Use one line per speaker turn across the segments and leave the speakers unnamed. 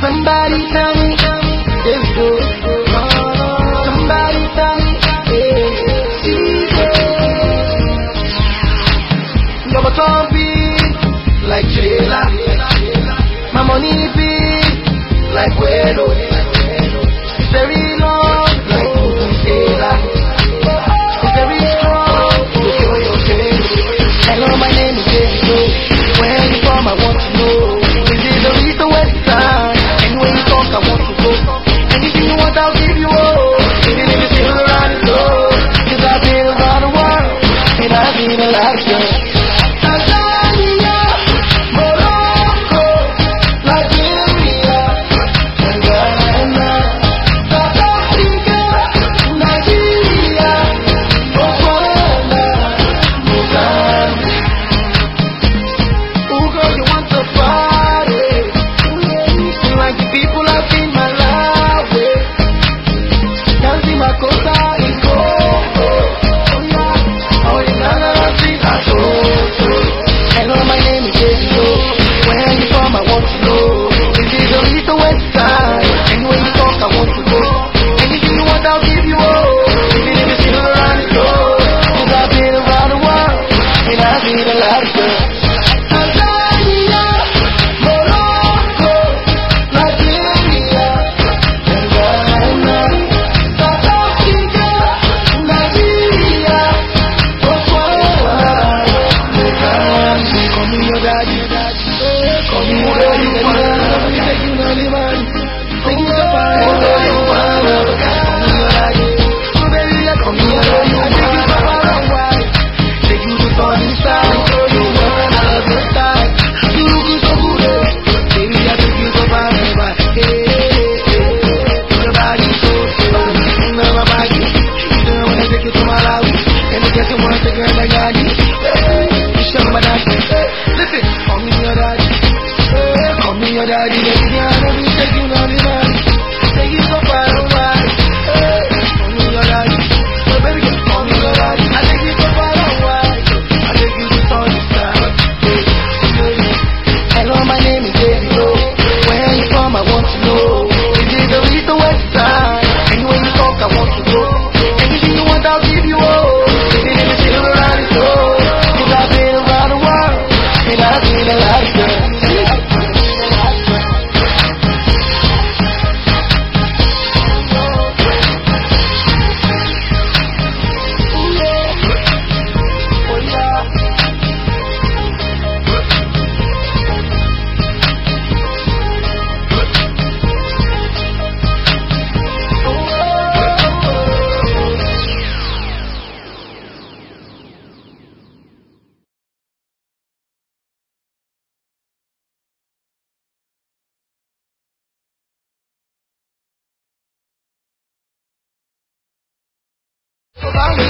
Somebody tell me, there we go. Somebody tell me, you're my top beat, like Jayla. My money big, like Welo. It's very long, like Taylor. It's very strong, look at your face. Hello, my name is David. Where you from? I want to know. Is it the east or west side? And when you talk, I want to go. Anything you want, I'll give you all. Even if it's still around the door. Cause I've been around the world, and I've seen a lot of girls.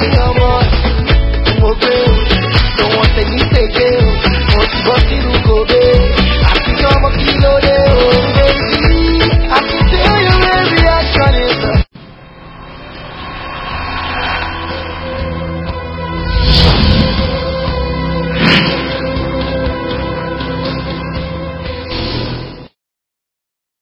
Don't want to take it, want to go to